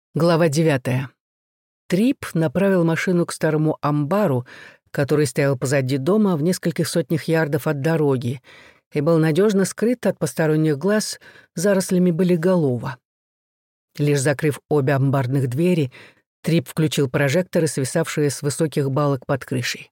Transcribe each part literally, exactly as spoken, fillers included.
Глава девятая. Трип направил машину к старому амбару, который стоял позади дома в нескольких сотнях ярдов от дороги и был надежно скрыт от посторонних глаз зарослями болиголова. Лишь закрыв обе амбарных двери, Трип включил прожекторы, свисавшие с высоких балок под крышей.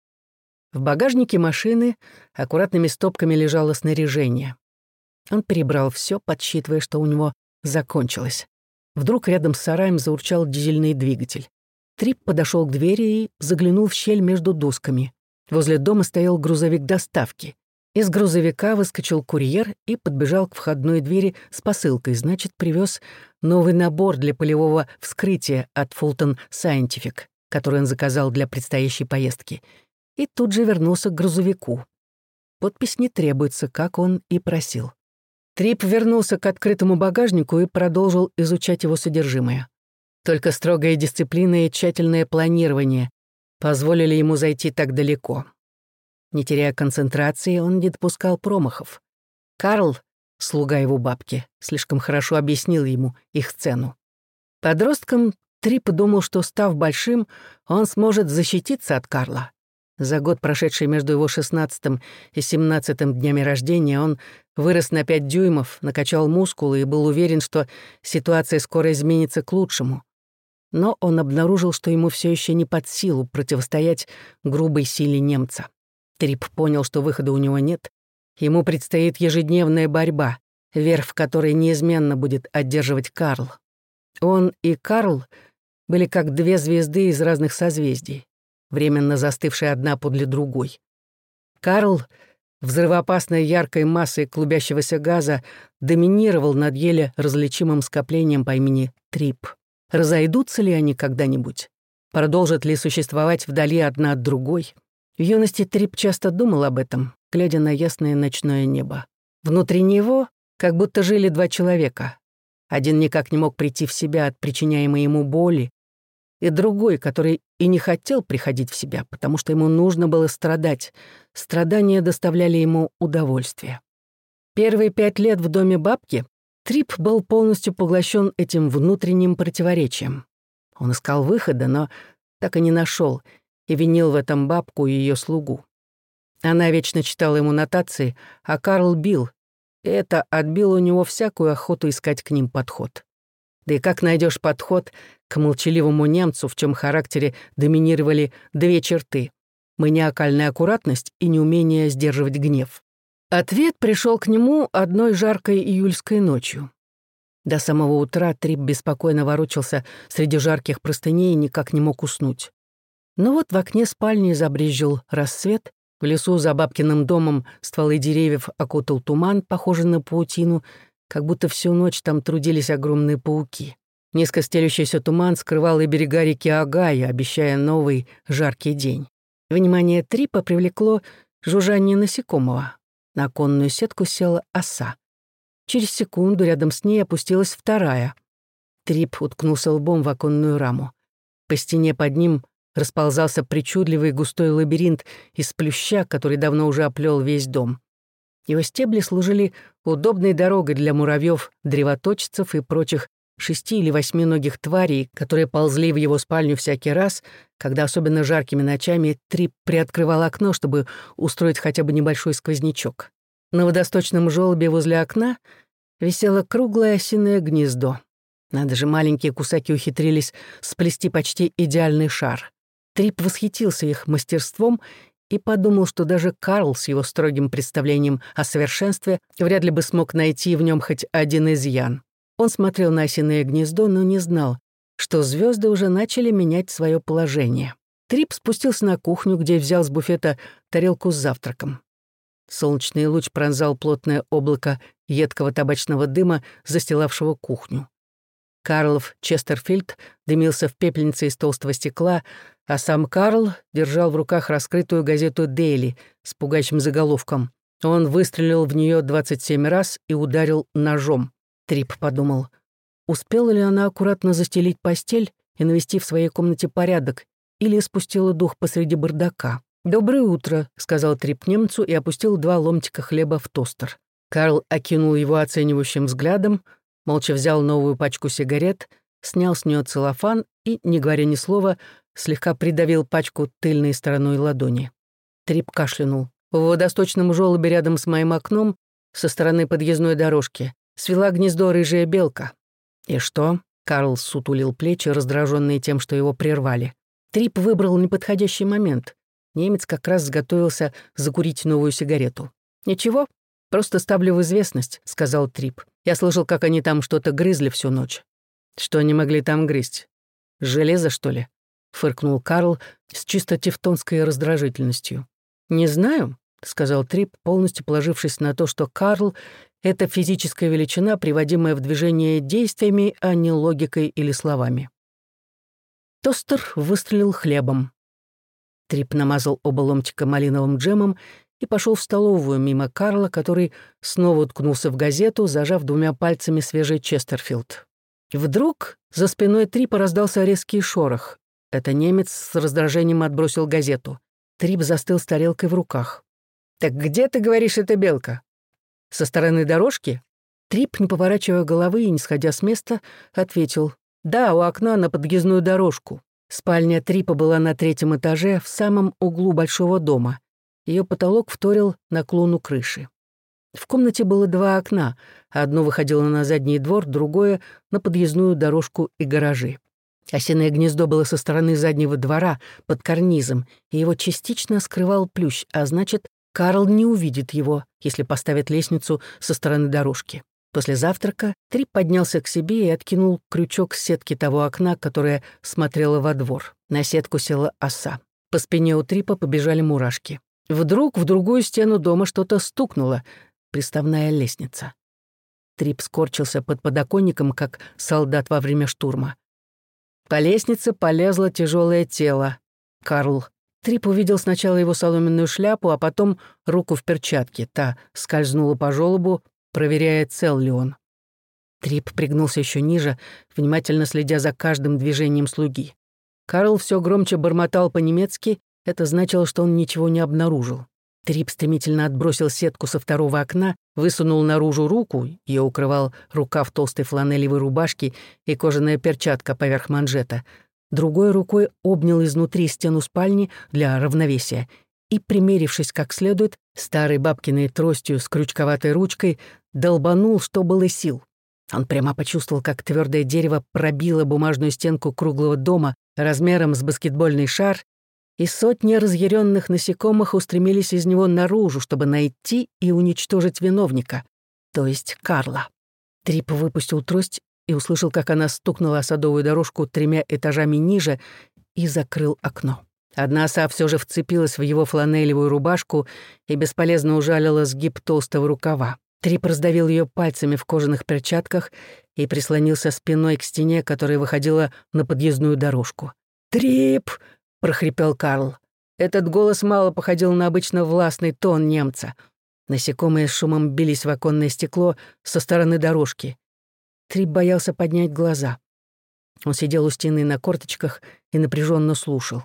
В багажнике машины аккуратными стопками лежало снаряжение. Он перебрал все, подсчитывая, что у него закончилось. Вдруг рядом с сараем заурчал дизельный двигатель. Трип подошел к двери и заглянул в щель между досками. Возле дома стоял грузовик доставки. Из грузовика выскочил курьер и подбежал к входной двери с посылкой, значит, привез новый набор для полевого вскрытия от Fulton Scientific, который он заказал для предстоящей поездки, и тут же вернулся к грузовику. Подпись не требуется, как он и просил. Трип вернулся к открытому багажнику и продолжил изучать его содержимое. Только строгая дисциплина и тщательное планирование позволили ему зайти так далеко. Не теряя концентрации, он не допускал промахов. Карл, слуга его бабки, слишком хорошо объяснил ему их цену. Подростком Трип думал, что, став большим, он сможет защититься от Карла. За год, прошедший между его шестнадцатым и семнадцатым днями рождения, он вырос на пять дюймов, накачал мускулы и был уверен, что ситуация скоро изменится к лучшему. Но он обнаружил, что ему все еще не под силу противостоять грубой силе немца. Трип понял, что выхода у него нет. Ему предстоит ежедневная борьба, верх в которой неизменно будет одерживать Карл. Он и Карл были как две звезды из разных созвездий, временно застывшие одна подле другой. Карл, взрывоопасной яркой массой клубящегося газа, доминировал над еле различимым скоплением по имени Трип. Разойдутся ли они когда-нибудь? Продолжат ли существовать вдали одна от другой? В юности Трип часто думал об этом, глядя на ясное ночное небо. Внутри него как будто жили два человека. Один никак не мог прийти в себя от причиняемой ему боли, и другой, который и не хотел приходить в себя, потому что ему нужно было страдать. Страдания доставляли ему удовольствие. Первые пять лет в доме бабки Трип был полностью поглощен этим внутренним противоречием. Он искал выхода, но так и не нашел, и винил в этом бабку и ее слугу. Она вечно читала ему нотации, а Карл бил, и это отбило у него всякую охоту искать к ним подход. Да и как найдешь подход к молчаливому немцу, в чем характере доминировали две черты — маниакальная аккуратность и неумение сдерживать гнев? Ответ пришел к нему одной жаркой июльской ночью. До самого утра Трип беспокойно ворочался среди жарких простыней и никак не мог уснуть. Но вот в окне спальни забрезжил рассвет, в лесу за бабкиным домом стволы деревьев окутал туман, похожий на паутину, как будто всю ночь там трудились огромные пауки. Низко стелющийся туман скрывал и берега реки Огайо, обещая новый жаркий день. Внимание Трипа привлекло жужжание насекомого. На оконную сетку села оса. Через секунду рядом с ней опустилась вторая. Трип уткнулся лбом в оконную раму. По стене под ним расползался причудливый густой лабиринт из плюща, который давно уже оплел весь дом. Его стебли служили удобной дорогой для муравьев, древоточцев и прочих шести- или восьминогих тварей, которые ползли в его спальню всякий раз, когда особенно жаркими ночами Трип приоткрывал окно, чтобы устроить хотя бы небольшой сквознячок. На водосточном желобе возле окна висело круглое осиное гнездо. Надо же, маленькие кусаки ухитрились сплести почти идеальный шар. Трип восхитился их мастерством и подумал, что даже Карл с его строгим представлением о совершенстве вряд ли бы смог найти в нем хоть один изъян. Он смотрел на осиное гнездо, но не знал, что звезды уже начали менять свое положение. Трип спустился на кухню, где взял с буфета тарелку с завтраком. Солнечный луч пронзал плотное облако едкого табачного дыма, застилавшего кухню. Карлов Честерфильд дымился в пепельнице из толстого стекла, а сам Карл держал в руках раскрытую газету «Дейли» с пугающим заголовком. Он выстрелил в нее двадцать семь раз и ударил ножом. Трип подумал, успела ли она аккуратно застелить постель и навести в своей комнате порядок, или спустила дух посреди бардака. «Доброе утро», — сказал Трип немцу и опустил два ломтика хлеба в тостер. Карл окинул его оценивающим взглядом, молча взял новую пачку сигарет, снял с нее целлофан и, не говоря ни слова, слегка придавил пачку тыльной стороной ладони. Трип кашлянул. В водосточном желобе рядом с моим окном, со стороны подъездной дорожки, свела гнездо рыжая белка. «И что?» — Карл сутулил плечи, раздраженные тем, что его прервали. Трип выбрал неподходящий момент. Немец как раз сготовился закурить новую сигарету. «Ничего, просто ставлю в известность», — сказал Трип. «Я слышал, как они там что-то грызли всю ночь». «Что они могли там грызть? Железо, что ли?» — фыркнул Карл с чисто тевтонской раздражительностью. «Не знаю», — сказал Трип, полностью положившись на то, что Карл — это физическая величина, приводимая в движение действиями, а не логикой или словами. Тостер выстрелил хлебом. Трип намазал оба ломтика малиновым джемом и пошел в столовую мимо Карла, который снова уткнулся в газету, зажав двумя пальцами свежий Честерфилд. Вдруг за спиной Трипа раздался резкий шорох. Это немец с раздражением отбросил газету. Трип застыл с тарелкой в руках. «Так где, ты говоришь, эта белка? Со стороны дорожки?» Трип, не поворачивая головы и не сходя с места, ответил: «Да, у окна на подъездную дорожку». Спальня Трипа была на третьем этаже, в самом углу большого дома. Ее потолок вторил наклону крыши. В комнате было два окна. Одно выходило на задний двор, другое — на подъездную дорожку и гаражи. Осиное гнездо было со стороны заднего двора, под карнизом, и его частично скрывал плющ, а значит, Карл не увидит его, если поставит лестницу со стороны дорожки. После завтрака Трип поднялся к себе и откинул крючок с сетки того окна, которое смотрело во двор. На сетку села оса. По спине у Трипа побежали мурашки. Вдруг в другую стену дома что-то стукнуло. Приставная лестница. Трип скорчился под подоконником, как солдат во время штурма. По лестнице полезло тяжелое тело. Карл. Трип увидел сначала его соломенную шляпу, а потом руку в перчатке. Та скользнула по желобу, проверяя, цел ли он. Трип пригнулся еще ниже, внимательно следя за каждым движением слуги. Карл все громче бормотал по-немецки, это значило, что он ничего не обнаружил. Трип стремительно отбросил сетку со второго окна, высунул наружу руку, ее укрывал рукав толстой фланелевой рубашки и кожаная перчатка поверх манжета. Другой рукой обнял изнутри стену спальни для равновесия и, примерившись как следует, старой бабкиной тростью с крючковатой ручкой, долбанул, что было сил. Он прямо почувствовал, как твердое дерево пробило бумажную стенку круглого дома размером с баскетбольный шар, и сотни разъяренных насекомых устремились из него наружу, чтобы найти и уничтожить виновника, то есть Карла. Трип выпустил трость и услышал, как она стукнула о садовую дорожку тремя этажами ниже и закрыл окно. Одна оса все же вцепилась в его фланелевую рубашку и бесполезно ужалила сгиб толстого рукава. Трип раздавил ее пальцами в кожаных перчатках и прислонился спиной к стене, которая выходила на подъездную дорожку. «Трип!» — прохрипел Карл. Этот голос мало походил на обычно властный тон немца. Насекомые с шумом бились в оконное стекло со стороны дорожки. Трип боялся поднять глаза. Он сидел у стены на корточках и напряженно слушал.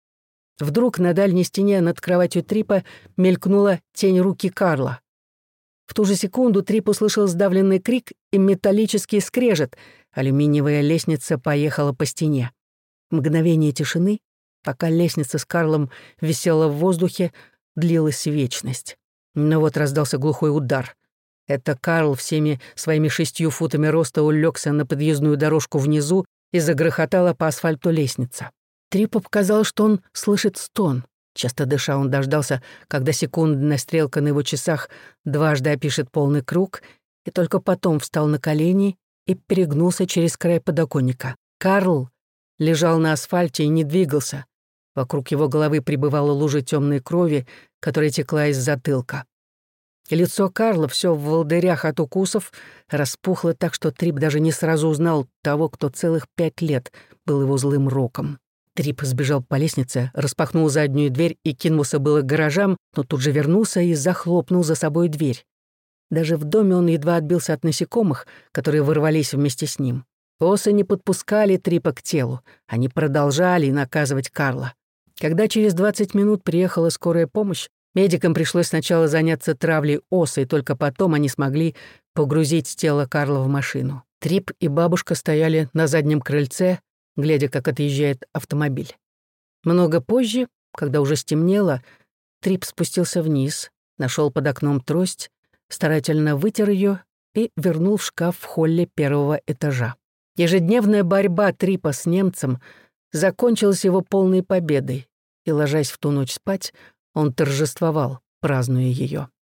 Вдруг на дальней стене над кроватью Трипа мелькнула тень руки Карла. В ту же секунду Трип услышал сдавленный крик и металлический скрежет. Алюминиевая лестница поехала по стене. Мгновение тишины, пока лестница с Карлом висела в воздухе, длилась вечность. Но вот раздался глухой удар. Это Карл всеми своими шестью футами роста улегся на подъездную дорожку внизу и загрохотала по асфальту лестница. Трипу показалось, что он слышит стон. Часто дыша, он дождался, когда секундная стрелка на его часах дважды опишет полный круг, и только потом встал на колени и перегнулся через край подоконника. Карл лежал на асфальте и не двигался. Вокруг его головы пребывала лужа темной крови, которая текла из затылка. Лицо Карла, все в волдырях от укусов, распухло так, что Трип даже не сразу узнал того, кто целых пять лет был его злым роком. Трип сбежал по лестнице, распахнул заднюю дверь и кинулся было к гаражам, но тут же вернулся и захлопнул за собой дверь. Даже в доме он едва отбился от насекомых, которые ворвались вместе с ним. Осы не подпускали Трипа к телу, они продолжали наказывать Карла. Когда через двадцать минут приехала скорая помощь, медикам пришлось сначала заняться травлей ос, и только потом они смогли погрузить тело Карла в машину. Трип и бабушка стояли на заднем крыльце, глядя, как отъезжает автомобиль. Много позже, когда уже стемнело, Трип спустился вниз, нашел под окном трость, старательно вытер ее и вернул в шкаф в холле первого этажа. Ежедневная борьба Трипа с немцем закончилась его полной победой, и, ложась в ту ночь спать, он торжествовал, празднуя ее.